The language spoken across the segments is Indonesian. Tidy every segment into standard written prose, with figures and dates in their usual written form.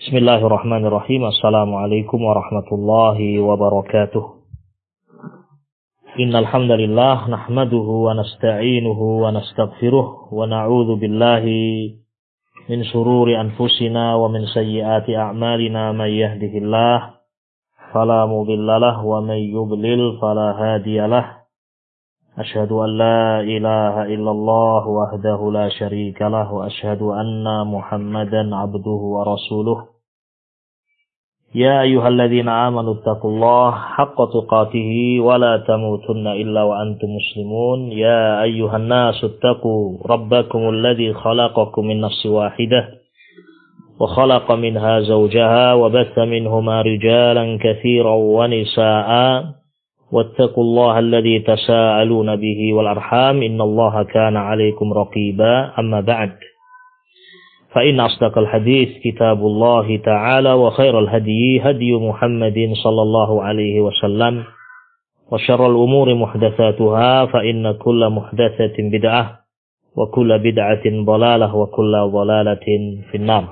Bismillahirrahmanirrahim. Assalamualaikum warahmatullahi wabarakatuh. Innal hamdalillah nahmaduhu wa nasta'inuhu wa nastaghfiruh wa na'udzu billahi min shururi anfusina wa min sayyiati a'malina may yahdihillah fala mudhillalah wa may yudlil fala hadiyalah. Asyhadu an la ilaha illallah wahdahu la syarikalah wa asyhadu anna Muhammadan abduhu wa rasuluh. Ya ayyuhalladzina amanu taqullaha haqqa tuqatih wa la tamutunna illa wa antum muslimun. Ya ayyuhan nasu taqu rabbakumul ladzi khalaqakum min nafsin wahidah wa khalaqa minha zawjaha wa batha minhuma rijalan katsiran wa nisaa'a. Wattaqullaha alladzi tasaaluna bihi wal arham innallaha kana 'alaikum raqiba. Amma ba'd. Fa inna asdaqal hadits kitabullahi ta'ala wa khairal hadyi hadyu Muhammadin sallallahu alaihi wasallam wa syarrul umuri muhdatsatuha fa inna kulla muhdatsatin bid'ah wa kulla bid'atin dhalalah wa kulla dhalalatin finnar.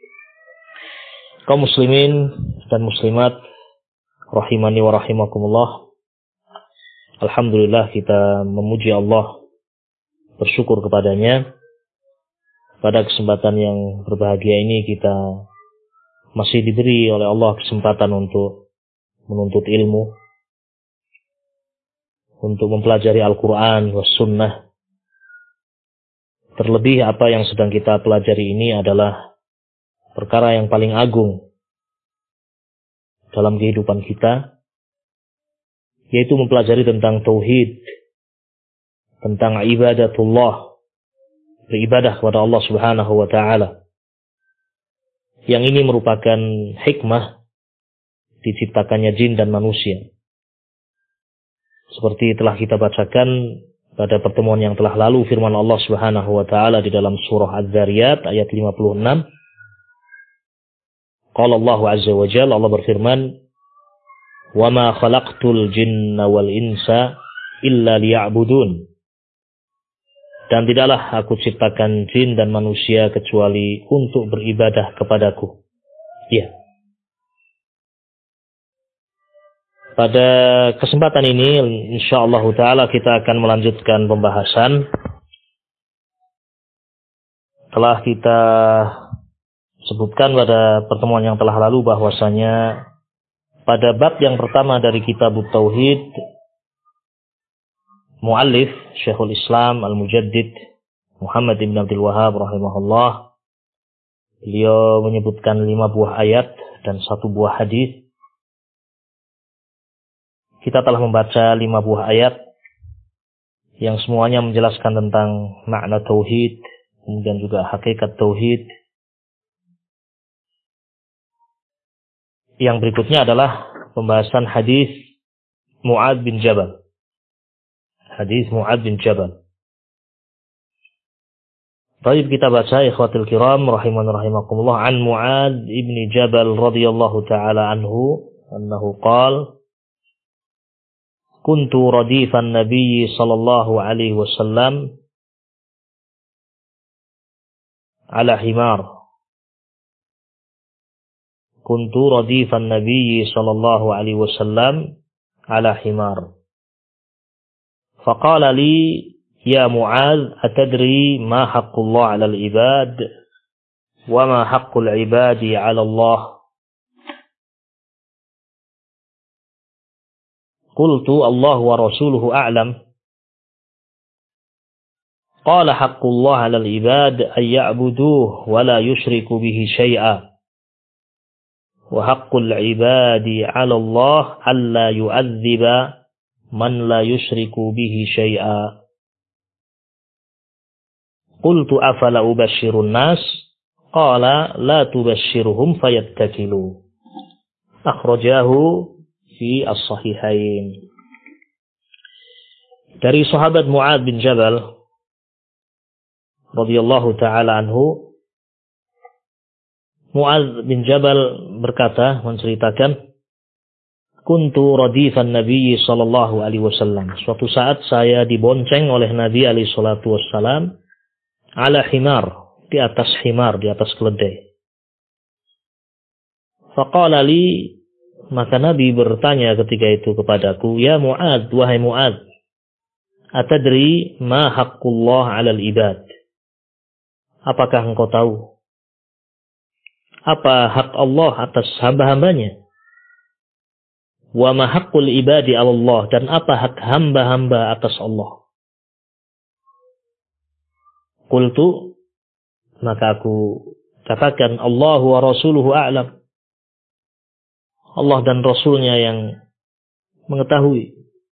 Kaum muslimin dan muslimat rahimani wa rahimakumullah. Alhamdulillah, kita memuji Allah, bersyukur kepadanya. Pada kesempatan yang berbahagia ini kita masih diberi oleh Allah kesempatan untuk menuntut ilmu, untuk mempelajari Al-Quran was sunnah. Terlebih apa yang sedang kita pelajari ini adalah perkara yang paling agung dalam kehidupan kita, yaitu mempelajari tentang tauhid, tentang ibadatullah, beribadah kepada Allah Subhanahu wa taala. Yang ini merupakan hikmah diciptakannya jin dan manusia. Seperti telah kita bacakan pada pertemuan yang telah lalu, firman Allah Subhanahu wa taala di dalam surah Az-Zariyat ayat 56. Qala Allah azza wa jalla, Allah berfirman, "Wa ma khalaqtul jinna wal insa illa liya'budun." Dan tidaklah aku ciptakan jin dan manusia kecuali untuk beribadah kepadaku. Ya. Pada kesempatan ini insyaallah taala kita akan melanjutkan pembahasan. Telah kita sebutkan pada pertemuan yang telah lalu bahwasanya pada bab yang pertama dari kitab Tauhid, muallif Syekhul Islam Al-Mujaddid Muhammad bin Abdul Wahhab rahimahullah, beliau menyebutkan 5 buah ayat dan 1 buah hadis. Kita telah membaca 5 buah ayat yang semuanya menjelaskan tentang makna tauhid, kemudian juga hakikat tauhid. Yang berikutnya adalah pembahasan hadis Mu'adz bin Jabal. Hadis Mu'adz bin Jabal. Baik, kita baca ikhwatul kiram rahiman rahimakumullah, an Mu'adz bin Jabal radhiyallahu ta'ala anhu annahu qala kuntu radifan nabiy sallallahu alaihi wasallam ala himar. Kuntu radifan nabiy sallallahu alaihi wasallam ala himar. فقال لي يا معاذ أتدري ما حق الله على العباد وما حق العباد على الله؟ قلت الله ورسوله أعلم. قال حق الله على العباد أن يعبدوه ولا يشركوا به شيئا وحق العباد على الله ألا يعذب man la yusyriku bihi syai'a. Qultu afala ubashshirun nas? Qala la tubashshirhum fayattakilu. Akhrajahu fi as-sahihain. Dari sahabat Mu'adz bin Jabal radhiyallahu taala anhu, Mu'adz bin Jabal berkata, menceritakan, kuntu radifan Nabi sallallahu alaihi wasallam. Suatu saat saya dibonceng oleh Nabi alaihi salatu wassalam ala himar, di atas himar, di atas keledai. Faqala li, maka Nabi bertanya ketika itu kepadaku, ya Mu'adz, wahai Mu'adz, atadri ma haqqullah 'alal ibad? Apakah engkau tahu apa hak Allah atas hamba-hambanya? Wa ma haqqul ibadi 'ala Allah, dan apa hak hamba-hamba atas Allah? Qultu, maka aku katakan, Allah wa rasuluhu a'lam. Allah dan Rasulnya yang mengetahui.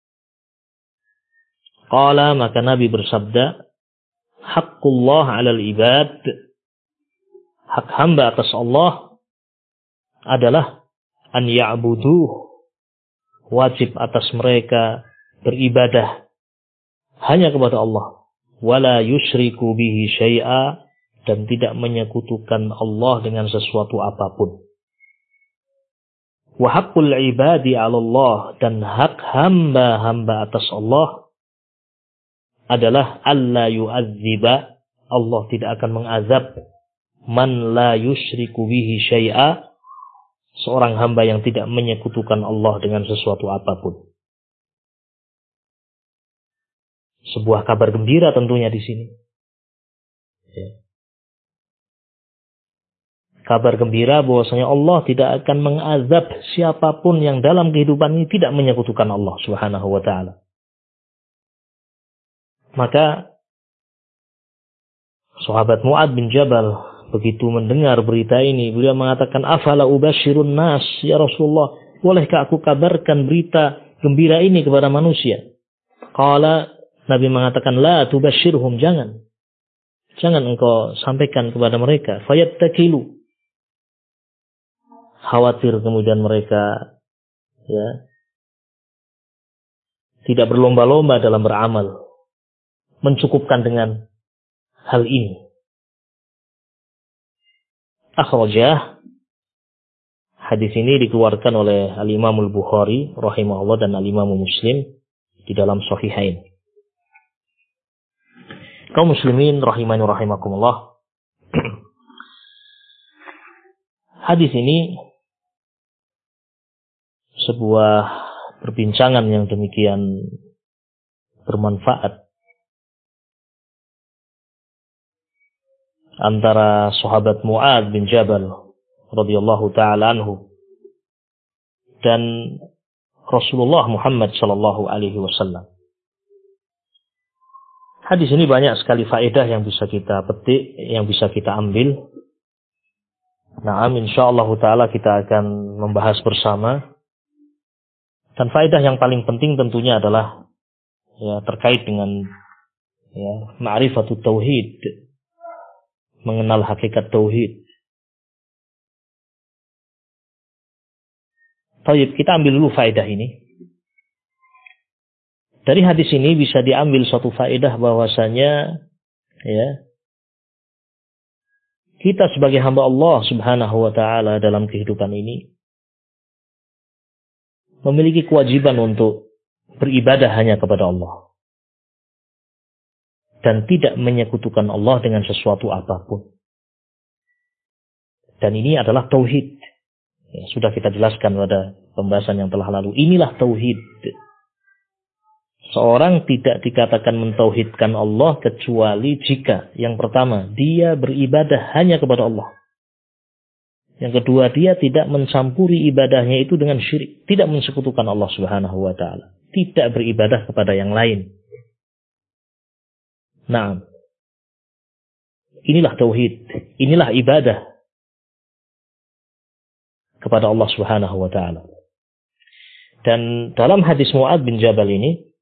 Qala, maka Nabi bersabda, haqqullah 'alal ibad, hak hamba atas Allah adalah an ya'buduh, wajib atas mereka beribadah hanya kepada Allah, wala yusyriku bihi syai'a, dan tidak menyekutukan Allah dengan sesuatu apapun. Wa haqqul ibadi 'ala Allah, dan hak hamba-hamba atas Allah adalah alla yu'adziba, Allah tidak akan mengazab man la yusyriku bihi syai'a, seorang hamba yang tidak menyekutukan Allah dengan sesuatu apapun. Sebuah kabar gembira tentunya di sini. Kabar gembira bahwasanya Allah tidak akan mengazab siapapun yang dalam kehidupan ini tidak menyekutukan Allah Subhanahu wa taala. Maka sahabat Mu'adz bin Jabal begitu mendengar berita ini, beliau mengatakan, afala ubashirun nas ya Rasulullah, bolehkah aku kabarkan berita gembira ini kepada manusia? Qala, Nabi mengatakan, la tubashirhum, jangan engkau sampaikan kepada mereka. Fayattakilu, khawatir kemudian mereka tidak berlomba-lomba dalam beramal, mencukupkan dengan hal ini. Akhrajah, hadis ini dikeluarkan oleh Al-Imam Al-Bukhari rahimahullah dan Al-Imam Muslim di dalam Sahihain. Kaum muslimin rahimani rahimakumullah. Hadis ini sebuah perbincangan yang demikian bermanfaat antara sahabat Mu'adz bin Jabal radhiyallahu taala anhu dan Rasulullah Muhammad sallallahu alaihi wasallam. Hadis ini banyak sekali faedah yang bisa kita petik, yang bisa kita ambil. Nah, insyaallah taala kita akan membahas bersama. Dan faedah yang paling penting tentunya adalah terkait dengan ma'rifatut tauhid, mengenal hakikat tauhid. Baik, kita ambil dulu faedah ini. Dari hadis ini bisa diambil suatu faedah bahwasanya kita sebagai hamba Allah Subhanahu wa taala dalam kehidupan ini memiliki kewajiban untuk beribadah hanya kepada Allah dan tidak menyekutukan Allah dengan sesuatu apapun. Dan ini adalah tauhid. Sudah kita jelaskan pada pembahasan yang telah lalu. Inilah tauhid. Seorang tidak dikatakan mentauhidkan Allah kecuali jika yang pertama, dia beribadah hanya kepada Allah. Yang kedua, dia tidak mencampuri ibadahnya itu dengan syirik, tidak mensekutukan Allah Subhanahu wa taala, tidak beribadah kepada yang lain. Nah, inilah tauhid, inilah ibadah kepada Allah Subhanahu wa taala. Dan dalam hadis Mu'adz bin Jabal ini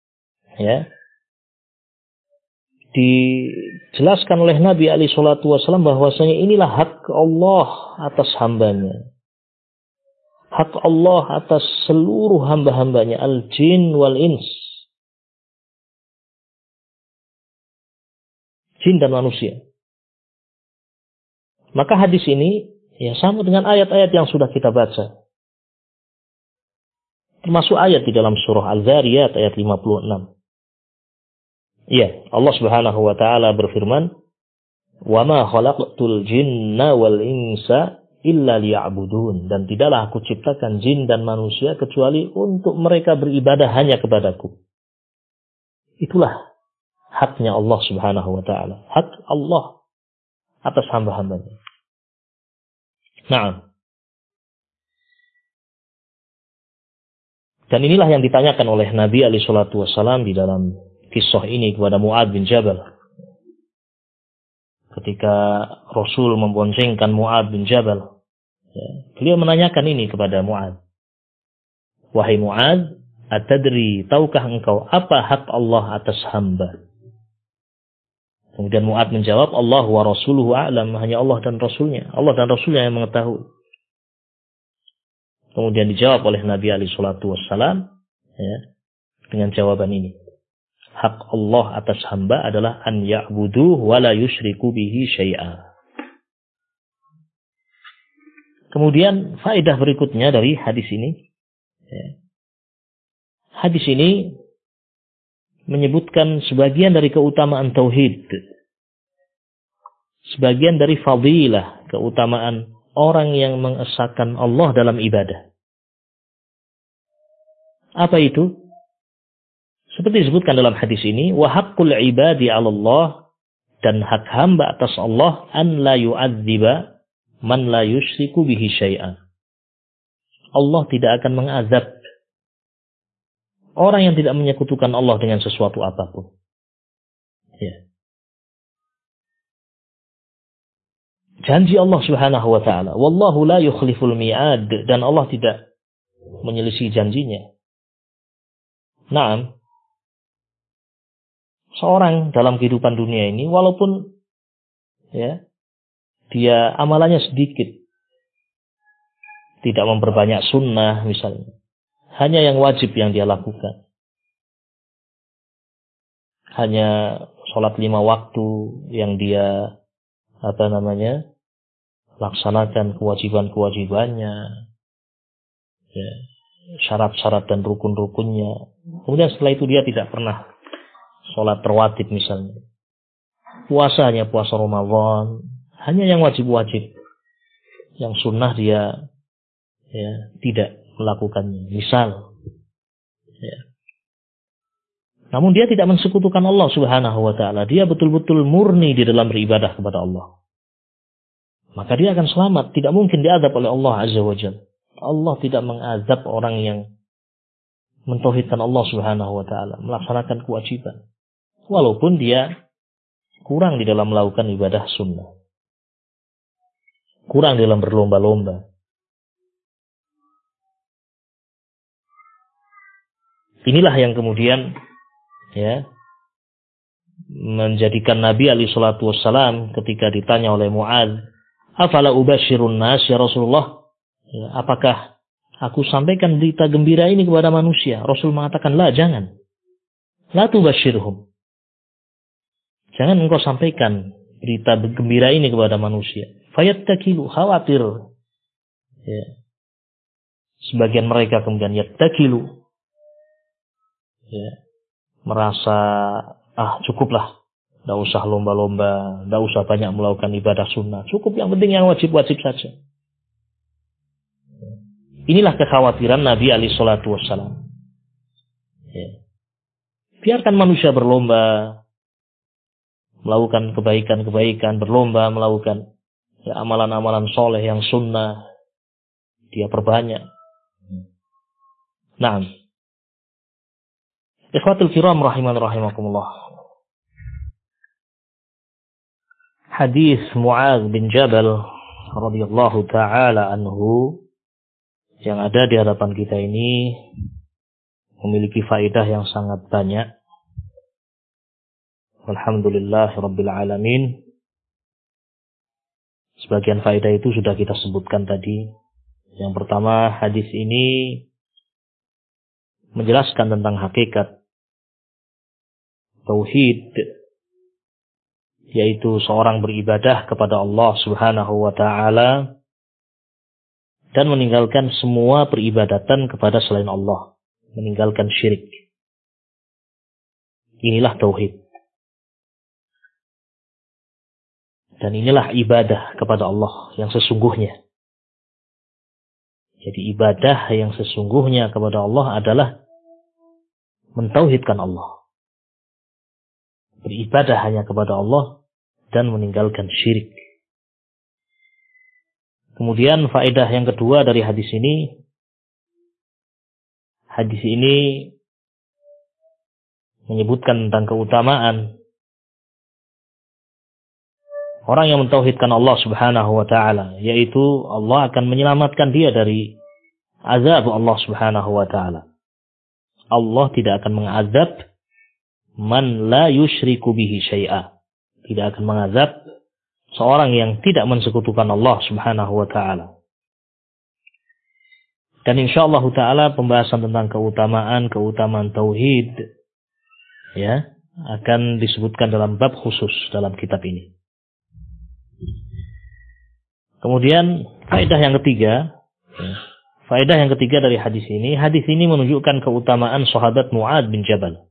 dijelaskan oleh Nabi alaihi salatu wasallam bahwasanya inilah hak Allah atas hambanya. Hak Allah atas seluruh hamba-hambanya, al-jin wal ins. Jin dan manusia. Maka hadis ini sama dengan ayat-ayat yang sudah kita baca. Termasuk ayat di dalam surah Al-Zariyat ayat 56. Allah Subhanahu wa taala berfirman, "Wa ma khalaqtul jinna wal insa illa liya'budun, dan tidaklah aku ciptakan jin dan manusia kecuali untuk mereka beribadah hanya kepadaku. Itulah haknya Allah Subhanahu wa ta'ala. Hak Allah atas hamba-hambanya. Nah, dan inilah yang ditanyakan oleh Nabi alaihi salatu wassalam di dalam kisah ini kepada Mu'adz bin Jabal. Ketika Rasul memboncengkan Mu'adz bin Jabal, beliau menanyakan ini kepada Mu'adz. Wahai Mu'adz, atadri, tahukah engkau apa hak Allah atas hamba? Kemudian Mu'adz menjawab, Allah wa rasuluhu a'lam, hanya Allah dan Rasulnya. Allah dan Rasulnya yang mengetahui. Kemudian dijawab oleh Nabi alaihi salatu wassalam dengan jawaban ini. Hak Allah atas hamba adalah an ya'buduh wa la yusyriku bihi syai'a. Kemudian faedah berikutnya dari hadis ini. Hadis ini menyebutkan sebagian dari keutamaan tauhid. Sebagian dari fadilah, keutamaan orang yang mengesahkan Allah dalam ibadah. Apa itu? Seperti disebutkan dalam hadis ini, wa haqqul ibadi 'ala Allah, dan hak hamba atas Allah an la yu'adziba man la yusyriku bihi syai'an. Allah tidak akan mengazab orang yang tidak menyekutukan Allah dengan sesuatu apapun. Ya. Janji Allah Subhanahu wa ta'ala, wallahu la yukhliful mi'ad, dan Allah tidak menyelisih janjinya. Naam, seorang dalam kehidupan dunia ini, walaupun dia amalannya sedikit, tidak memperbanyak sunnah misalnya, hanya yang wajib yang dia lakukan, hanya sholat 5 waktu yang dia laksanakan kewajiban-kewajibannya, syarat-syarat dan rukun-rukunnya. Kemudian setelah itu dia tidak pernah sholat rawatib misalnya. Puasanya puasa Ramadan, hanya yang wajib-wajib. Yang sunnah dia tidak melakukannya. Misal. Namun dia tidak mensekutukan Allah Subhanahu wa ta'ala. Dia betul-betul murni di dalam beribadah kepada Allah. Maka dia akan selamat. Tidak mungkin diazab oleh Allah Azza wa Jalla. Allah tidak mengazab orang yang mentauhidkan Allah Subhanahu wa ta'ala, melaksanakan kewajiban. Walaupun dia kurang di dalam melakukan ibadah sunnah. Kurang dalam berlomba-lomba. Inilah yang kemudian menjadikan Nabi alaihi salatu wassalam ketika ditanya oleh Mu'adz, afala ubashirun nas ya Rasulullah, apakah aku sampaikan berita gembira ini kepada manusia? Rasul mengatakan, la, jangan. La tubashirhum. Jangan engkau sampaikan berita gembira ini kepada manusia. Fayattakilu, khawatir. Sebagian mereka kemudian yattakilu. Merasa, cukuplah. Tidak usah lomba-lomba, tidak usah banyak melakukan ibadah sunnah. Cukup yang penting yang wajib-wajib saja. Inilah kekhawatiran Nabi alaihi salatu wassalam. Biarkan manusia berlomba melakukan kebaikan-kebaikan, berlomba melakukan amalan-amalan soleh yang sunnah, dia perbanyak. Naam. Ikhwatul kiram rahiman rahimakumullah. Hadis Mu'adz bin Jabal radhiyallahu taala anhu yang ada di hadapan kita ini memiliki faedah yang sangat banyak. Alhamdulillah rabbil alamin. Sebagian faedah itu sudah kita sebutkan tadi. Yang pertama, hadis ini menjelaskan tentang hakikat tauhid, yaitu seorang beribadah kepada Allah Subhanahu wa ta'ala dan meninggalkan semua peribadatan kepada selain Allah, meninggalkan syirik. Inilah tauhid. Dan inilah ibadah kepada Allah yang sesungguhnya. Jadi ibadah yang sesungguhnya kepada Allah adalah mentauhidkan Allah. Beribadah hanya kepada Allah dan meninggalkan syirik. Kemudian faedah yang kedua dari hadis ini menyebutkan tentang keutamaan orang yang mentauhidkan Allah Subhanahu wa taala, yaitu Allah akan menyelamatkan dia dari azab Allah Subhanahu wa taala. Allah tidak akan mengazab man la yusyriku bihi syai'a. Tidak akan mengazab seorang yang tidak mensekutukan Allah Subhanahu wa taala. Dan insyaallah taala pembahasan tentang keutamaan tauhid ya akan disebutkan dalam bab khusus dalam kitab ini. Kemudian faedah yang ketiga dari hadis ini menunjukkan keutamaan sahabat Mu'adz bin Jabal.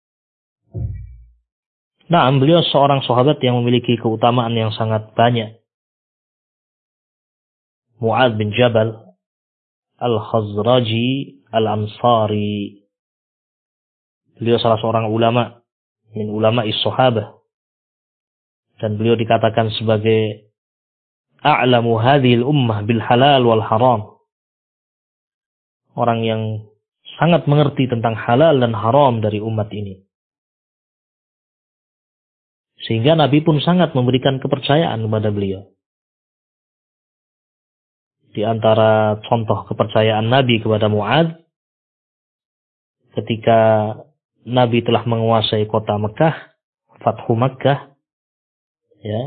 Nah, beliau seorang sahabat yang memiliki keutamaan yang sangat banyak. Mu'adz bin Jabal Al-Khazraji Al-Ansari. Beliau salah seorang ulama min ulama'is sahabah. Dan beliau dikatakan sebagai a'lamu hadhil ummah bil halal wal haram. Orang yang sangat mengerti tentang halal dan haram dari umat ini. Sehingga Nabi pun sangat memberikan kepercayaan kepada beliau. Di antara contoh kepercayaan Nabi kepada Mu'adz, ketika Nabi telah menguasai kota Mekah, Fathu Makkah, ya,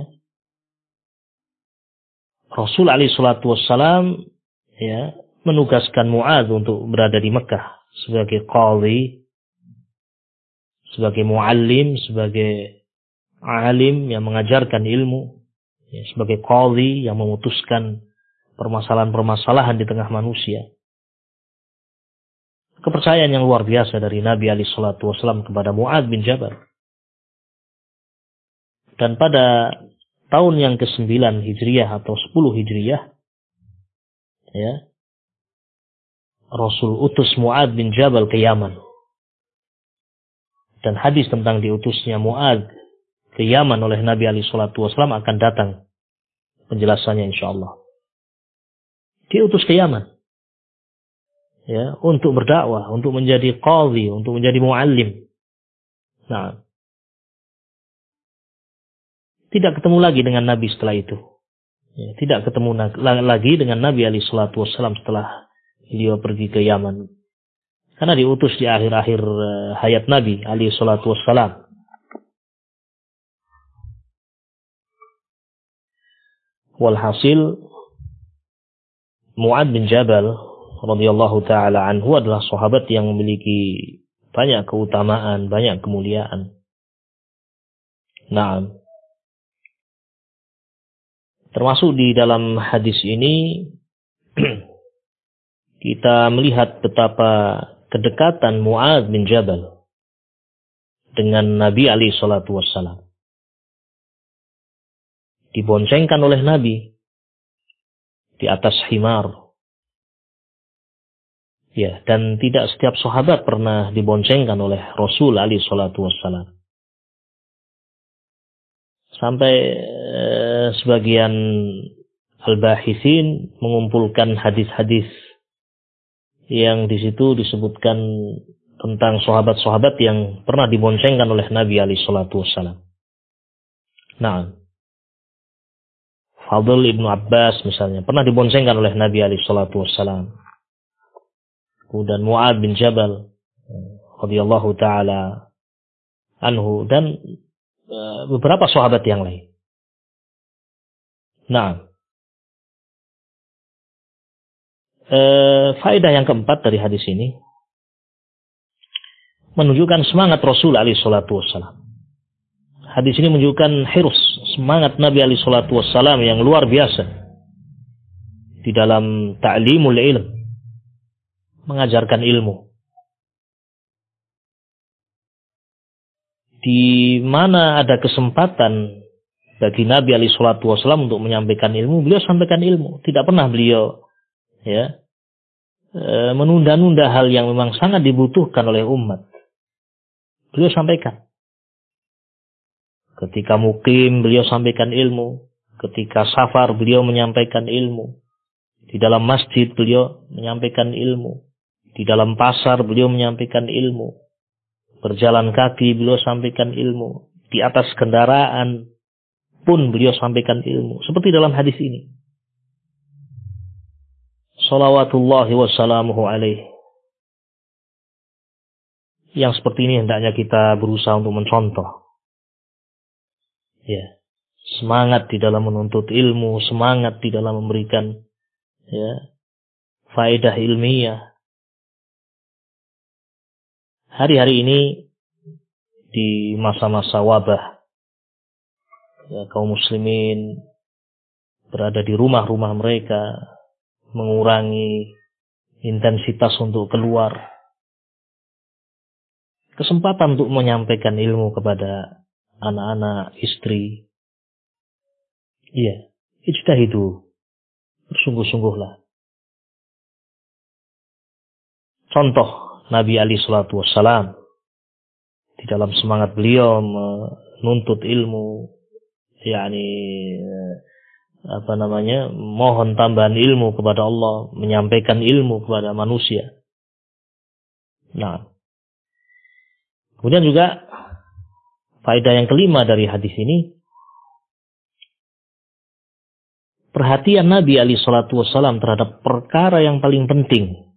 Rasul alaihi salatu wassalam ya, menugaskan Mu'adz untuk berada di Mekah sebagai qadhi, sebagai muallim, sebagai alim yang mengajarkan ilmu, ya, sebagai qadhi yang memutuskan permasalahan-permasalahan di tengah manusia. Kepercayaan yang luar biasa dari Nabi alaihi salatu wasallam kepada Mu'adz bin Jabal. Dan pada tahun yang ke-9 Hijriyah atau 10 Hijriyah, ya, Rasul utus Mu'adz bin Jabal ke Yaman. Dan hadis tentang diutusnya Mu'adz ke Yaman oleh Nabi alaihi salatu wasallam akan datang penjelasannya insyaallah. Diutus ke Yaman, ya, untuk berdakwah, untuk menjadi qadhi, untuk menjadi muallim. Nah, tidak ketemu lagi dengan Nabi setelah itu. Ya, tidak ketemu lagi dengan Nabi alaihi salatu wasallam setelah beliau pergi ke Yaman. Karena diutus di akhir-akhir hayat Nabi alaihi salatu wasallam. Walhasil Mu'adz bin Jabal radhiyallahu taala anhu adalah sahabat yang memiliki banyak keutamaan, banyak kemuliaan. Nah, termasuk di dalam hadis ini kita melihat betapa kedekatan Mu'adz bin Jabal dengan Nabi alaihi salatu wassalam. Diboncengkan oleh Nabi di atas himar. Ya, dan tidak setiap sahabat pernah diboncengkan oleh Rasul alaihi salatu wassalam. Sampai sebagian al-bahitsin mengumpulkan hadis-hadis yang di situ disebutkan tentang sahabat-sahabat yang pernah diboncengkan oleh Nabi alaihi salatu wassalam. Nah, Fadl ibnu Abbas misalnya pernah diboncengkan oleh Nabi alaihi salatu wassalam. Kemudian Mu'adz bin Jabal radhiyallahu taala anhu dan beberapa sahabat yang lain. Nah, faedah yang keempat dari hadis ini menunjukkan semangat Rasul alaihi salatu wassalam. Hadis ini menunjukkan hirus, semangat Nabi alaihi salatu wassalam yang luar biasa di dalam ta'limul ilm, mengajarkan ilmu. Di mana ada kesempatan bagi Nabi alaihi salatu wassalam untuk menyampaikan ilmu, beliau sampaikan ilmu. Tidak pernah beliau ya menunda-nunda hal yang memang sangat dibutuhkan oleh umat. Beliau sampaikan. Ketika mukim, beliau sampaikan ilmu. Ketika safar, beliau menyampaikan ilmu. Di dalam masjid, beliau menyampaikan ilmu. Di dalam pasar, beliau menyampaikan ilmu. Berjalan kaki, beliau sampaikan ilmu. Di atas kendaraan pun beliau sampaikan ilmu. Seperti dalam hadis ini. Salawatullahi wassalamuhu alaih. Yang seperti ini hendaknya kita berusaha untuk mencontoh. Ya, semangat di dalam menuntut ilmu, semangat di dalam memberikan faedah ilmiah. Hari-hari ini di masa-masa wabah, kaum muslimin berada di rumah-rumah mereka, mengurangi intensitas untuk keluar. Kesempatan untuk menyampaikan ilmu kepada anak-anak, istri. Iya, ijtahidu. Bersungguh-sungguhlah. Contoh Nabi alaihi salatu wassalam di dalam semangat beliau menuntut ilmu, mohon tambahan ilmu kepada Allah, menyampaikan ilmu kepada manusia. Nah, kemudian juga faedah yang kelima dari hadis ini, perhatian Nabi alaihi salatu wassalam terhadap perkara yang paling penting,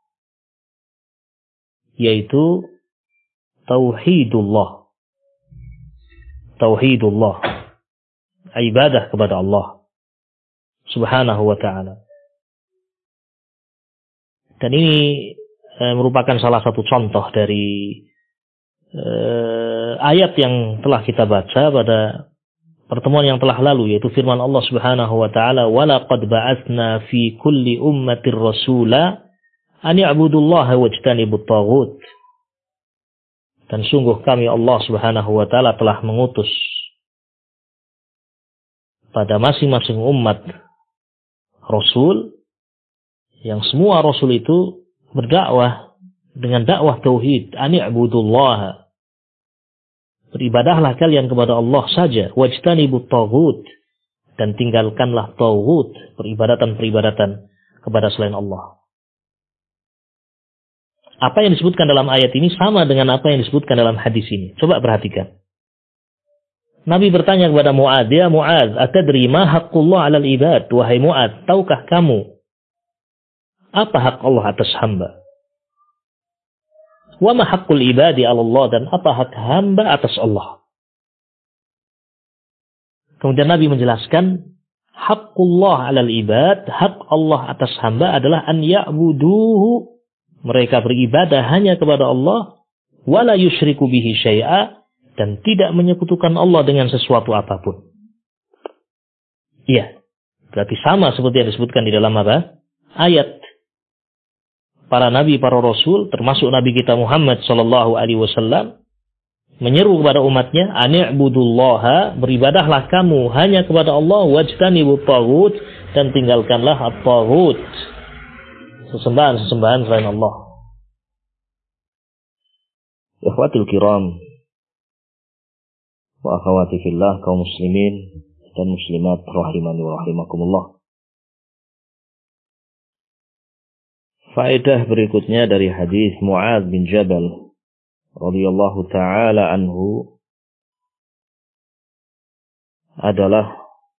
yaitu tauhidullah. Tauhidullah, ibadah kepada Allah subhanahu wa ta'ala. Dan ini merupakan salah satu contoh dari ayat yang telah kita baca pada pertemuan yang telah lalu, yaitu firman Allah subhanahu wa ta'ala, وَلَقَدْ بَعَثْنَا فِي كُلِّ أُمَّةٍ رَسُولًا أَنِ اعْبُدُوا اللَّهَ وَاجْتَنِبُوا الطَّاغُوتَ. Dan sungguh kami Allah subhanahu wa ta'ala telah mengutus pada masing-masing umat Rasul, yang semua Rasul itu berdakwah dengan dakwah tauhid. Ani'budullaha, beribadahlah kalian kepada Allah saja. Wajtanibut taghut, dan tinggalkanlah taghut, peribadatan-peribadatan kepada selain Allah. Apa yang disebutkan dalam ayat ini sama dengan apa yang disebutkan dalam hadis ini. Coba perhatikan. Nabi bertanya kepada Mu'adz, ya Mu'adz, atadri ma haqqullah 'alal ibad? Wahai Mu'adz, tahukah kamu apa hak Allah atas hamba? Wa ma haqqul ibadi 'ala Allah, dan apa hak hamba atas Allah? Kemudian Nabi menjelaskan, haqqullah 'alal ibad, hak Allah atas hamba adalah an ya'buduhu, mereka beribadah hanya kepada Allah, wala yusyriku bihi syai'a, dan tidak menyekutukan Allah dengan sesuatu apapun. Iya, berarti sama seperti yang disebutkan di dalam apa? Ayat. Para nabi, para rasul, termasuk Nabi kita Muhammad sallallahu alaihi wasallam, menyeru kepada umatnya, ani'budullaha, beribadahlah kamu hanya kepada Allah, wajtanibut taghut, dan tinggalkanlah at-taghut, sesembahan-sesembahan selain Allah. Ikhwatul kiram wa akhawati fillah, kaum muslimin dan muslimat rahimani wa rahimakumullah. Faedah berikutnya dari hadis Mu'adz bin Jabal radhiyallahu taala anhu adalah,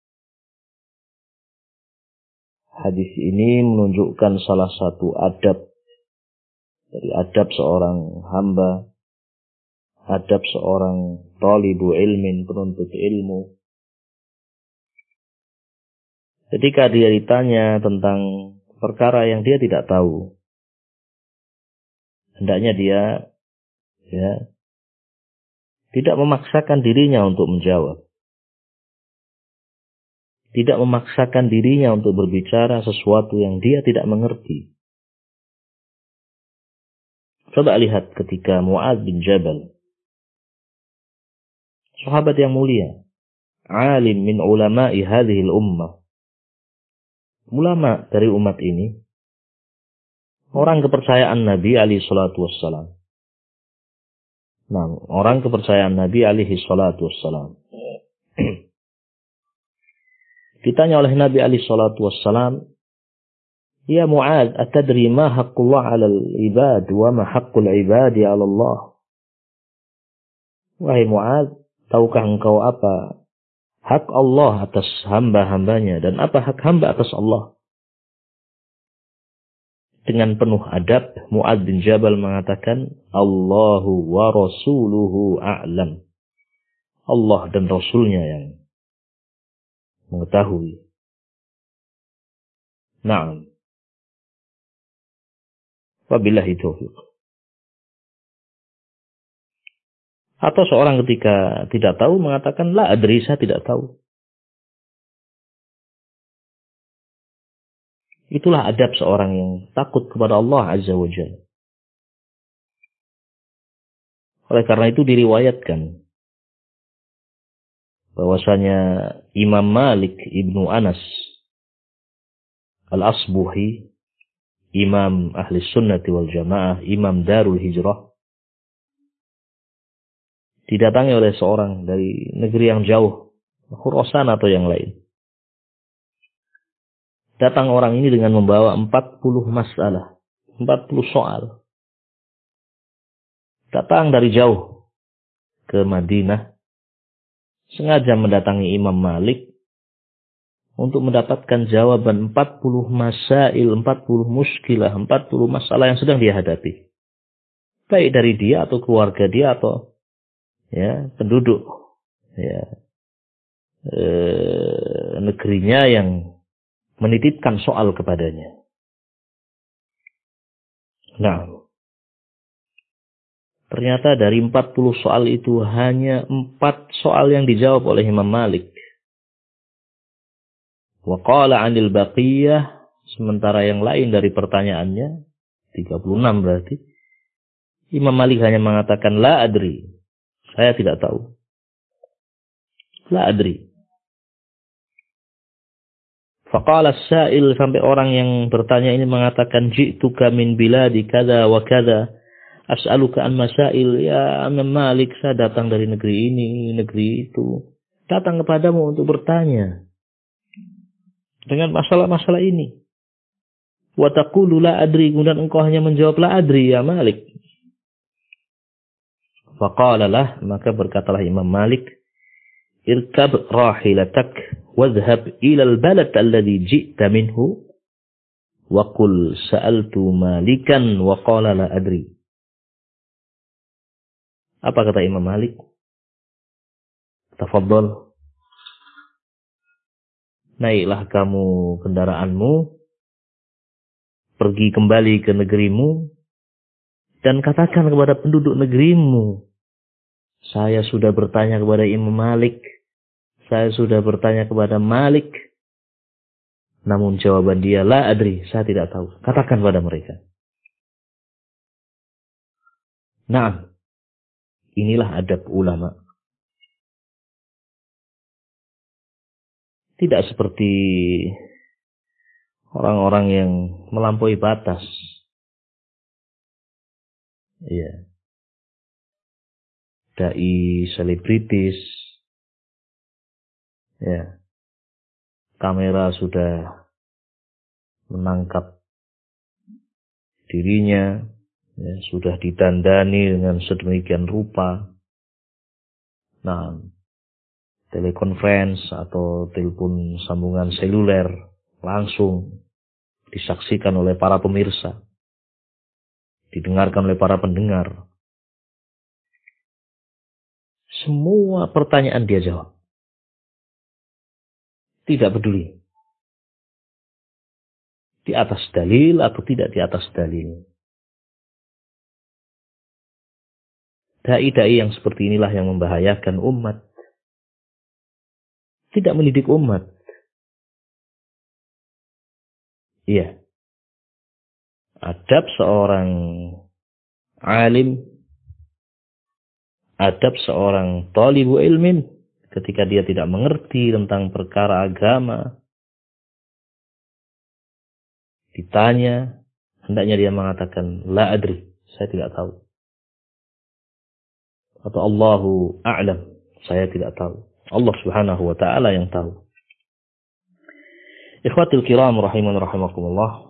hadis ini menunjukkan salah satu adab dari adab seorang hamba, adab seorang talibu ilmin, penuntut ilmu. Ketika dia ditanya tentang perkara yang dia tidak tahu, hendaknya dia tidak memaksakan dirinya untuk menjawab, tidak memaksakan dirinya untuk berbicara sesuatu yang dia tidak mengerti. Coba lihat ketika Mu'adz bin Jabal, sahabat yang mulia, alim min ulama'i hadhil ummah, ulama dari umat ini, orang kepercayaan Nabi alaihi salatu wassalam. Nah, orang kepercayaan Nabi alaihi salatu wassalam. Ditanya oleh Nabi alaihi salatu wassalam, "Ya Mu'adz, atadri ma haqqullah 'alal ibad wa ma haqqul ibadi 'ala Allah?" Wahai Mu'adz, tahukah engkau apa hak Allah atas hamba-hambanya dan apa hak hamba atas Allah? Dengan penuh adab, Mu'adz bin Jabal mengatakan, "Allahu wa rasuluhu a'lam." Allah dan Rasulnya yang mengetahui. Naam. Wabillahi taufiq. Atau seorang ketika tidak tahu mengatakan, "La adri, saya tidak tahu." Itulah adab seorang yang takut kepada Allah Azza wa Jalla. Oleh karena itu diriwayatkan bahwasanya Imam Malik ibnu Anas al-Asbuhi, Imam Ahli Sunnati wal Jamaah, Imam Darul Hijrah, didatangi oleh seorang dari negeri yang jauh, Khurasan atau yang lain. Datang orang ini dengan membawa 40 masalah, 40 soal. Datang dari jauh ke Madinah, sengaja mendatangi Imam Malik untuk mendapatkan jawaban 40 masail, 40 muskilah, 40 masalah yang sedang dia hadapi. Baik dari dia atau keluarga dia atau penduduk negerinya yang menitipkan soal kepadanya. Nah, ternyata dari 40 soal itu hanya 4 soal yang dijawab oleh Imam Malik. Wa qala 'anil baqiyah, sementara yang lain dari pertanyaannya 36 berarti Imam Malik hanya mengatakan la adri. Saya tidak tahu. La adri. Faqala as-sa'il, sampai orang yang bertanya ini mengatakan, "Ji'tuka min biladi kada wa kada, as'aluka an masail." Ya Imam Malik, saya datang dari negeri ini, negeri itu. Datang kepadamu untuk bertanya dengan masalah-masalah ini. Wa taqulu la adri, kemudian engkau hanya menjawab la adri ya Malik. Faqala lah, maka berkatalah Imam Malik, "Irkab rahilatak wadhhab ila al-balad alladhi ji'ta minhu wa qul sa'altu Malikan wa qala la adri." Apa kata Imam Malik? Tafadhal, naiklah kamu kendaraanmu, pergi kembali ke negerimu, dan katakan kepada penduduk negerimu, saya sudah bertanya kepada Imam Malik, saya sudah bertanya kepada Malik, namun jawaban dia la adri, saya tidak tahu. Katakan pada mereka. Nah, inilah adab ulama. Tidak seperti orang-orang yang melampaui batas. Iya. Dai selebritis. Ya. Kamera sudah menangkap dirinya, ya, sudah ditandani dengan sedemikian rupa. Nah, telekonferensi atau telepon sambungan seluler langsung disaksikan oleh para pemirsa, didengarkan oleh para pendengar. Semua pertanyaan dia jawab. Tidak peduli di atas dalil atau tidak di atas dalil. Dai-dai yang seperti inilah yang membahayakan umat. Tidak mendidik umat. Iya. Adab seorang alim, adab seorang thalibu ilmin, ketika dia tidak mengerti tentang perkara agama, ditanya, Hendaknya dia mengatakan la adri, saya tidak tahu. Atau Allahu a'lam, saya tidak tahu. Allah Subhanahu wa taala yang tahu. Ikhwatul kiram rahiman rahimakumullah.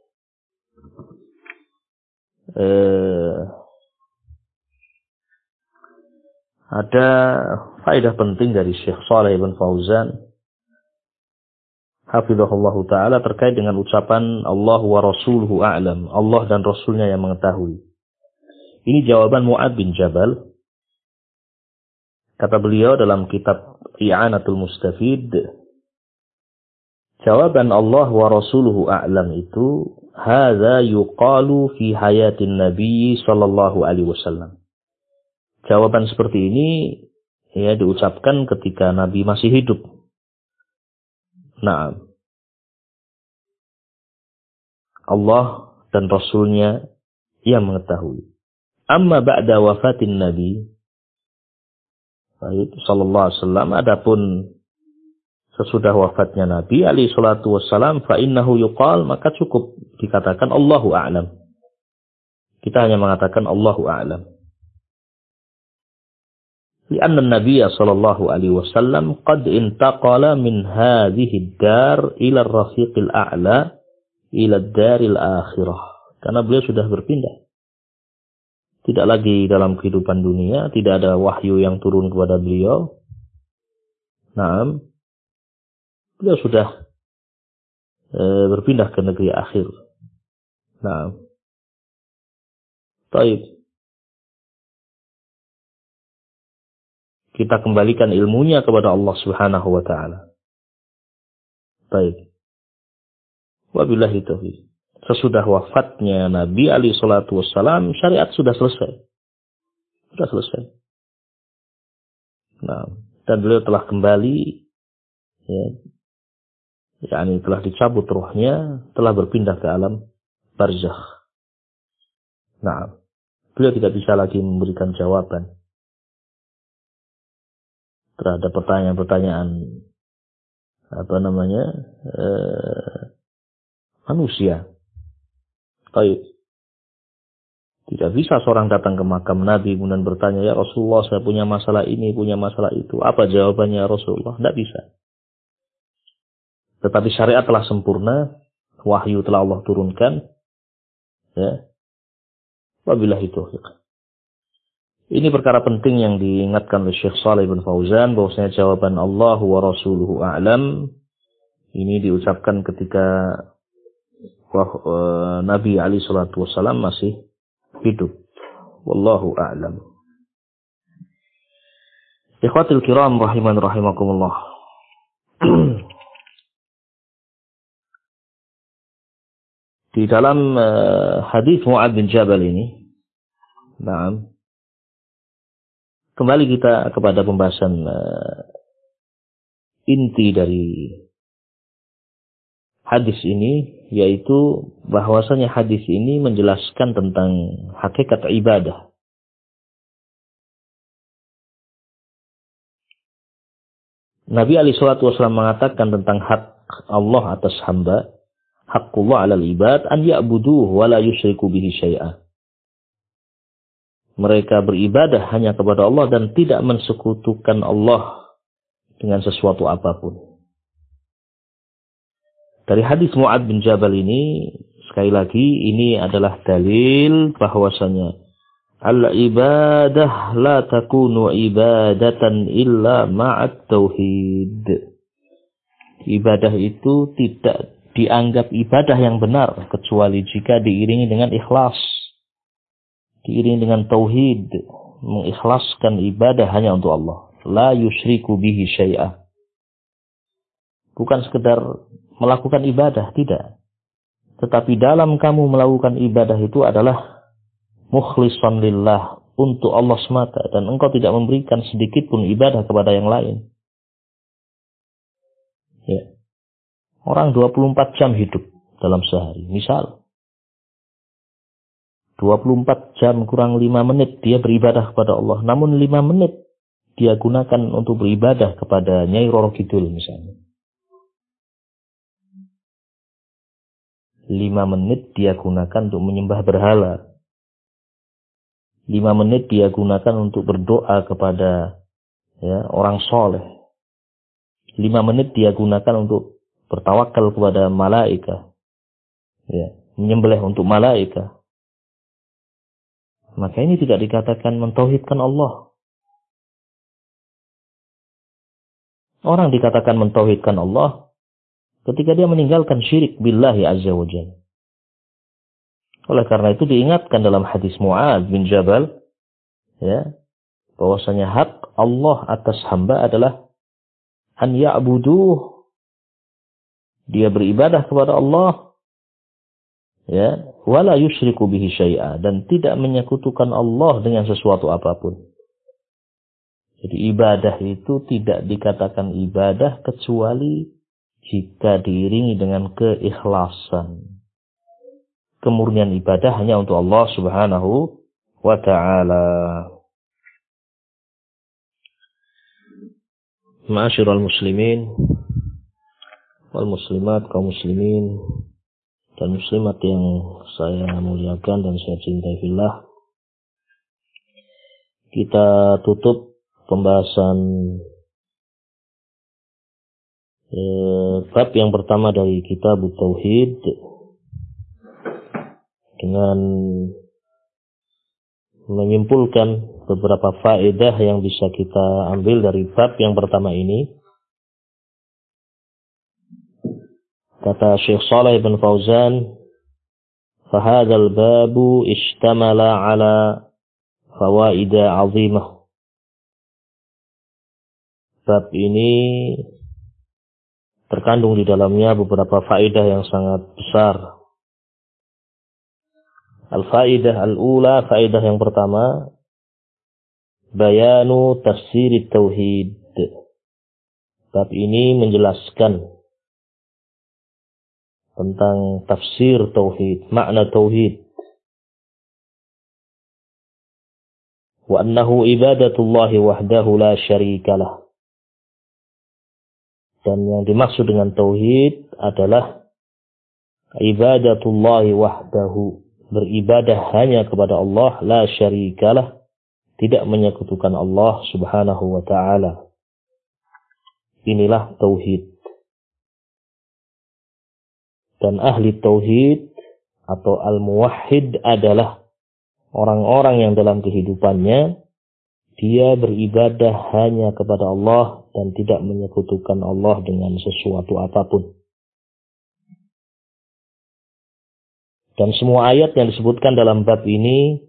Ada faedah penting dari Syekh Shalih bin Fauzan hafizahullahu taala terkait dengan ucapan Allah wa rasuluhu a'lam, Allah dan rasulnya yang mengetahui. Ini jawaban Mu'adz bin Jabal. Kata beliau dalam kitab I'anatul Mustafid, jawaban Allah wa rasuluhu a'lam itu hadza yuqalu fi hayatin Nabi sallallahu alaihi wasallam. Jawaban seperti ini ya diucapkan ketika Nabi masih hidup. Nah, Allah dan Rasulnya yang mengetahui. Amma ba'da wafatin Nabi sallallahu alaihi wasallam, adapun sesudah wafatnya Nabi alaihi salatu wassalam, fa innahu yuqal, maka cukup dikatakan Allahu a'lam. Kita hanya mengatakan Allahu a'lam. Lianna Nabi sallallahu alaihi wasallam qad intaqala min hadhihi ad-dar ila ar-rafiqil a'la ila ad-daril akhirah. Karena beliau sudah berpindah. Tidak lagi dalam kehidupan dunia, tidak ada wahyu yang turun kepada beliau. Naam. Beliau sudah berpindah ke negeri akhir. Naam. Baik. Kita kembalikan ilmunya kepada Allah Subhanahu wa taala. Baik. Wabillahi taufiq. Sesudah wafatnya Nabi alaihi salatu wassalam, syariat sudah selesai. Sudah selesai. Nah, dan beliau telah kembali ya, yakni telah dicabut ruhnya, telah berpindah ke alam barzakh. Nah, beliau tidak bisa lagi memberikan jawaban terhadap pertanyaan-pertanyaan manusia. Baik. Tidak bisa seorang datang ke makam Nabi kemudian bertanya, ya Rasulullah, saya punya masalah ini, punya masalah itu. Apa jawabannya Rasulullah? Tidak bisa. Tetapi syariat telah sempurna, wahyu telah Allah turunkan. Ya. Wabillahi taufiq. Ini perkara penting yang diingatkan oleh Syekh Shalih bin Fauzan, bahwasanya jawaban Allah wa rasuluhu a'lam ini diucapkan ketika Nabi alaihi salatu wasallam masih hidup. Wallahu a'lam. Ikhwatul kiram rahiman rahimakumullah. Di dalam hadis Mu'adz bin Jabal ini, kembali kita kepada pembahasan inti dari hadis ini, yaitu bahwasanya hadis ini menjelaskan tentang hakikat ibadah. Nabi alaihi salatu wasallam mengatakan tentang hak Allah atas hamba, haqqullah 'alal ibad an ya'buduhu wa la yusyriku bihi syai'a. Mereka beribadah hanya kepada Allah dan tidak mensekutukan Allah dengan sesuatu apapun. Dari hadis Mu'adz bin Jabal ini, sekali lagi, ini adalah dalil bahwasanya al-ibadah la takunu ibadatan illa ma'at tauhid. Ibadah itu tidak dianggap ibadah yang benar kecuali jika diiringi dengan ikhlas. Diiringi dengan tauhid, mengikhlaskan ibadah hanya untuk Allah. La yusyriku bihi syai'ah. Bukan sekedar melakukan ibadah, tidak. Tetapi dalam kamu melakukan ibadah itu adalah mukhlishan lillah, untuk Allah semata, dan engkau tidak memberikan sedikit pun ibadah kepada yang lain. Ya. Orang 24 jam hidup dalam sehari, misal 24 jam kurang 5 menit dia beribadah kepada Allah. Namun 5 menit dia gunakan untuk beribadah kepada Nyai Roro Kidul misalnya. 5 menit dia gunakan untuk menyembah berhala. 5 menit dia gunakan untuk berdoa kepada orang soleh. 5 menit dia gunakan untuk bertawakal kepada malaikat. Menyembelih untuk malaikat. Maka ini tidak dikatakan mentauhidkan Allah. Orang dikatakan mentauhidkan Allah ketika dia meninggalkan syirik billahi azza wa jalla. Oleh karena itu diingatkan dalam hadis Mu'adz bin Jabal, bahwasanya hak Allah atas hamba adalah an ya'buduh. Dia beribadah kepada Allah, wala yusyriku bihi syai'a, dan tidak menyekutukan Allah dengan sesuatu apapun. Jadi ibadah itu tidak dikatakan ibadah kecuali jika diiringi dengan keikhlasan. Kemurnian ibadah hanya untuk Allah Subhanahu wa ta'ala. Ma'asyiral muslimin wal muslimat, kaum muslimin dan muslimat yang saya muliakan dan saya cintai fillah. Kita tutup pembahasan bab yang pertama dari kitab Tauhid dengan menyimpulkan beberapa faedah yang bisa kita ambil dari bab yang pertama ini. Kata Syekh Shalih bin Fauzan, "Fahadzal babu ishtamala ala fawaida 'azimah." Bab ini terkandung di dalamnya beberapa faedah yang sangat besar. Al-faidah al-ula, faedah yang pertama, bayanu tafsir tauhid. Bab ini menjelaskan tentang tafsir tauhid, makna tauhid. Wa annahu ibadatullahi wahdahu la syarikalah. Dan yang dimaksud dengan tauhid adalah ibadatullahi wahdahu, beribadah hanya kepada Allah, la syarikalah, tidak menyekutukan Allah Subhanahu wa ta'ala. Inilah tauhid. Dan ahli tauhid atau al-muwahhid adalah orang-orang yang dalam kehidupannya dia beribadah hanya kepada Allah dan tidak menyekutukan Allah dengan sesuatu apapun. Dan semua ayat yang disebutkan dalam bab ini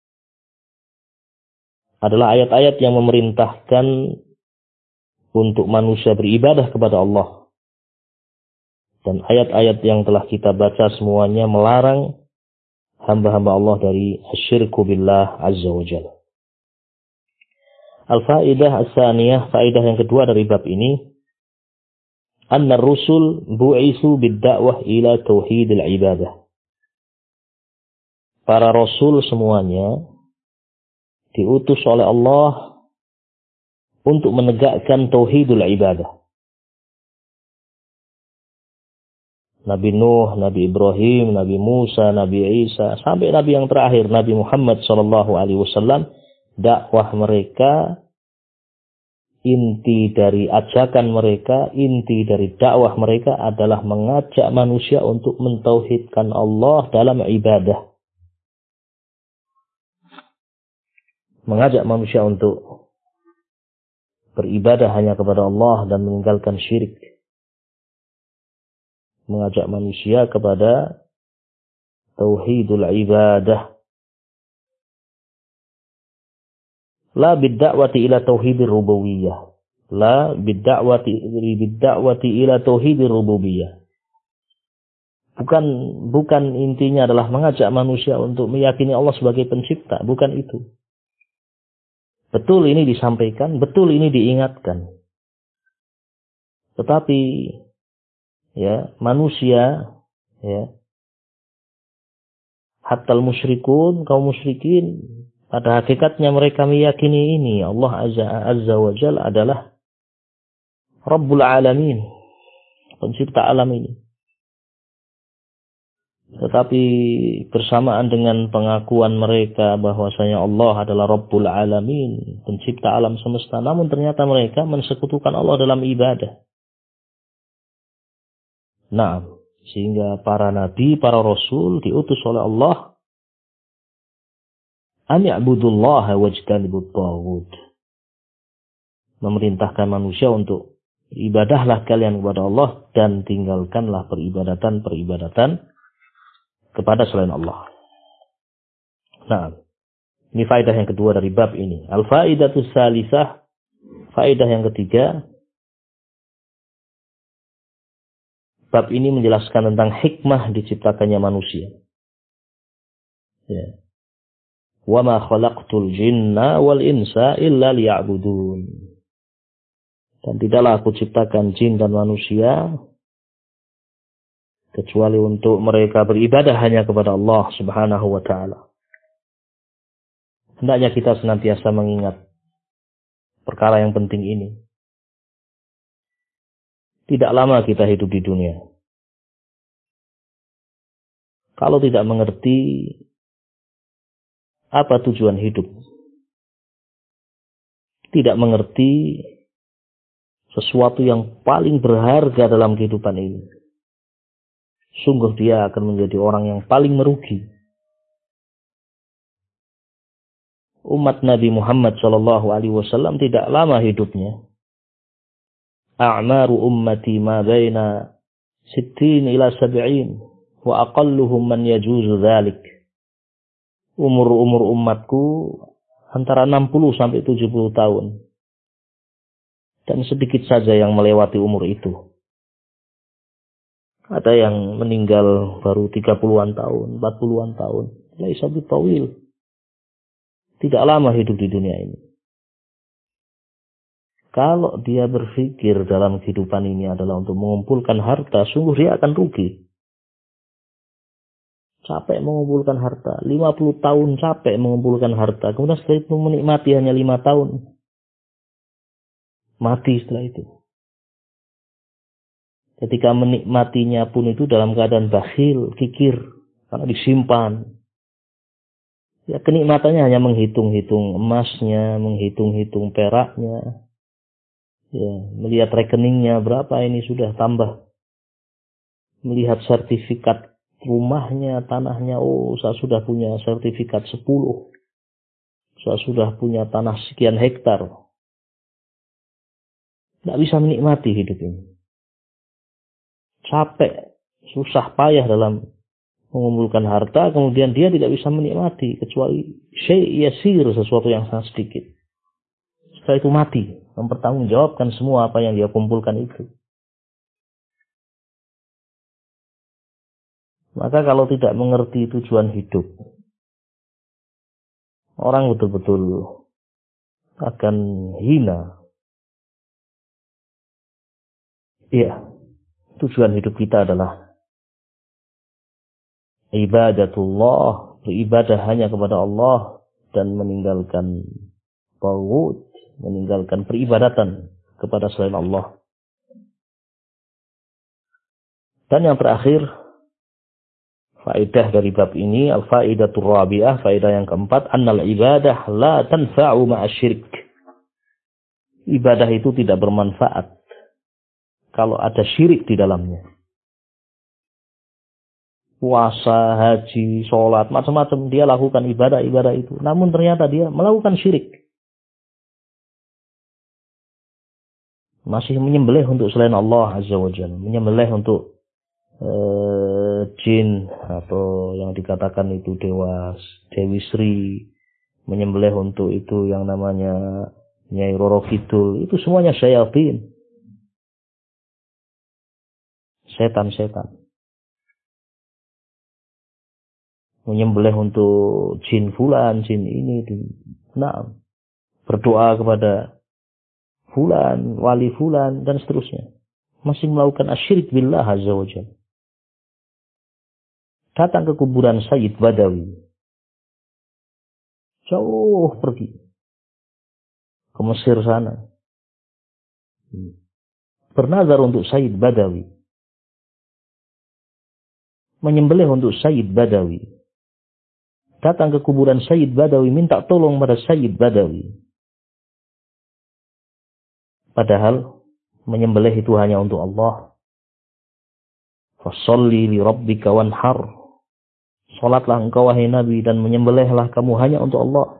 adalah ayat-ayat yang memerintahkan untuk manusia beribadah kepada Allah. Dan ayat-ayat yang telah kita baca semuanya melarang hamba-hamba Allah dari asyirku billah azza wa jalla. Al-faidah as-saniyah, faedah yang kedua dari bab ini, anna ar-rusul bu'isu bid-da'wah ila tauhidil ibadah. Para rasul semuanya diutus oleh Allah untuk menegakkan tauhidul ibadah. Nabi Nuh, Nabi Ibrahim, Nabi Musa, Nabi Isa, sampai Nabi yang terakhir, Nabi Muhammad SAW, dakwah mereka, inti dari ajakan mereka, inti dari dakwah mereka adalah mengajak manusia untuk mentauhidkan Allah dalam ibadah. Mengajak manusia untuk beribadah hanya kepada Allah dan meninggalkan syirik. Mengajak manusia kepada tauhidul ibadah. La bid-da'wati ila tauhidir rububiyah. La bid-da'wati ila tauhidir rububiyah. Bukan intinya adalah mengajak manusia untuk meyakini Allah sebagai pencipta, bukan itu. Betul ini disampaikan, betul ini diingatkan. Tetapi manusia, hatta musyrikun, kaum musyrikin, pada hakikatnya mereka meyakini ini, Allah azza wa jalla adalah Rabbul Alamin, pencipta alam ini. Tetapi bersamaan dengan pengakuan mereka bahwasanya Allah adalah Rabbul Alamin, pencipta alam semesta, namun ternyata mereka mensekutukan Allah dalam ibadah. Nah, sehingga para nabi, para rasul diutus oleh Allah an ya'budullaha wajtanibut taghut. Memerintahkan manusia untuk ibadahlah kalian kepada Allah dan tinggalkanlah peribadatan kepada selain Allah. Nah, ini faedah yang kedua dari bab ini. Al-faidatus salisah, faedah yang ketiga. Bab ini menjelaskan tentang hikmah diciptakannya manusia. Ya. Wa ma khalaqtul jinna wal insa illa liya'budun. Dan tidaklah aku ciptakan jin dan manusia kecuali untuk mereka beribadah hanya kepada Allah Subhanahu wa ta'ala. Hendaknya kita senantiasa mengingat perkara yang penting ini. Tidak lama kita hidup di dunia. Kalau tidak mengerti apa tujuan hidup, tidak mengerti sesuatu yang paling berharga dalam kehidupan ini, sungguh dia akan menjadi orang yang paling merugi. Umat Nabi Muhammad SAW tidak lama hidupnya. A'maru ummati ma baina 60 ila 70 wa aqalluhum man yajuzu dhalik. Umur umatku antara 60 sampai 70 tahun. Dan sedikit saja yang melewati umur itu. Ada yang meninggal baru 30-an tahun, 40-an tahun. Laisa bitawil. Tidak lama hidup di dunia ini. Kalau dia berpikir dalam kehidupan ini adalah untuk mengumpulkan harta, sungguh dia akan rugi. Capek mengumpulkan harta. 50 tahun capek mengumpulkan harta. Kemudian setelah itu menikmati hanya 5 tahun. Mati setelah itu. Ketika menikmatinya pun itu dalam keadaan bakhil, kikir. Karena disimpan. Ya kenikmatannya hanya menghitung-hitung emasnya, menghitung-hitung peraknya. Ya, melihat rekeningnya berapa ini sudah tambah. Melihat sertifikat rumahnya, tanahnya, oh saya sudah punya sertifikat 10. Saya sudah punya tanah sekian hektar. Tidak bisa menikmati hidup ini. Capek, susah payah dalam mengumpulkan harta, kemudian dia tidak bisa menikmati kecuali syai' yasir, sesuatu yang sangat sedikit. Setelah itu mati, mempertanggungjawabkan semua apa yang dia kumpulkan itu. Maka kalau tidak mengerti tujuan hidup, orang betul-betul akan hina. Iya, tujuan hidup kita adalah ibadatullah, beribadah hanya kepada Allah dan meninggalkan taghut, meninggalkan peribadatan kepada selain Allah. Dan yang terakhir, faedah dari bab ini, al-faidatur rabi'ah, faedah yang keempat, annal ibadah la tanfa'u ma'asyirik. Ibadah itu tidak bermanfaat kalau ada syirik di dalamnya. Puasa, haji, sholat, macam-macam dia lakukan ibadah-ibadah itu. Namun ternyata dia melakukan syirik. Masih menyembelih untuk selain Allah Azza wa Jalla. Menyembelih untuk jin atau yang dikatakan itu Dewi Sri. Menyembelih untuk itu yang namanya Nyai Roro Kidul. Itu semuanya syayatin. Setan-setan. Menyembelih untuk jin fulan, jin ini. Nah, berdoa kepada fulan, wali fulan, dan seterusnya. Masih melakukan asyirik billah azza wa jalla. Datang ke kuburan Sayyid Badawi. Jauh pergi. Ke Mesir sana. Bernazar untuk Sayyid Badawi. menyembelih untuk Sayyid Badawi. Datang ke kuburan Sayyid Badawi, minta tolong pada Sayyid Badawi. Padahal menyembelih itu hanya untuk Allah. Fasholli li rabbika wanhar. Salatlah engkau wahai Nabi dan menyembelihlah kamu hanya untuk Allah.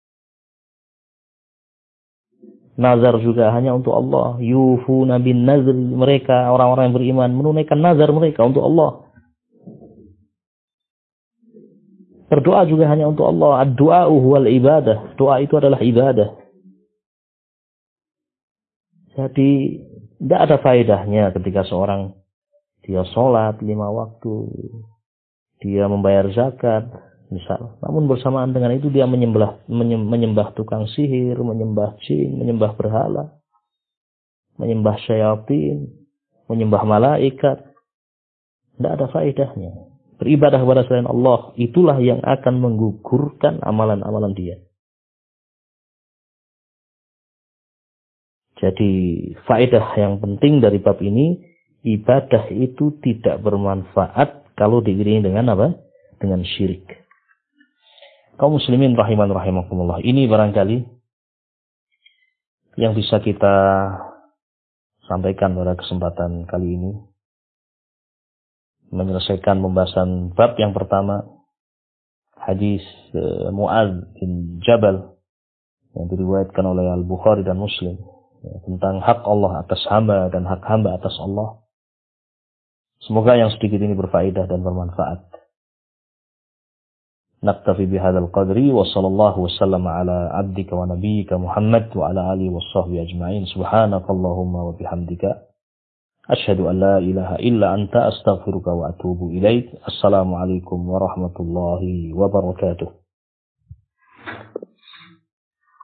Nazar juga hanya untuk Allah. Yufuna bin nazri. Mereka orang-orang yang beriman menunaikan nazar mereka untuk Allah. Berdoa juga hanya untuk Allah. Ad-du'a'u huwal ibadah. Doa itu adalah ibadah. Jadi tidak ada faedahnya ketika seorang dia sholat 5 waktu, dia membayar zakat, misal. Namun bersamaan dengan itu dia menyembah tukang sihir, menyembah jin, menyembah berhala, menyembah syayatin, menyembah malaikat. Tidak ada faedahnya. Beribadah kepada selain Allah, itulah yang akan menggugurkan amalan-amalan dia. Jadi faedah yang penting dari bab ini, ibadah itu tidak bermanfaat kalau diiringi dengan apa? Dengan syirik. Kaum muslimin rahiman rahimakumullah. Ini barangkali yang bisa kita sampaikan pada kesempatan kali ini. Menyelesaikan pembahasan bab yang pertama. Hadis Mu'adz bin Jabal yang diriwayatkan oleh Al-Bukhari dan Muslim. Tentang hak Allah atas hamba dan hak hamba atas Allah. Semoga yang sedikit ini berfaedah dan bermanfaat. Naktafi bihadzal qadri wa sallallahu wasallam ala abdika wa nabiyyika Muhammad wa ala alihi washabbihi ajma'in. Subhanakallahumma wa bihamdika asyhadu an la ilaha illa anta astaghfiruka wa atubu ilaik. Assalamualaikum warahmatullahi wabarakatuh.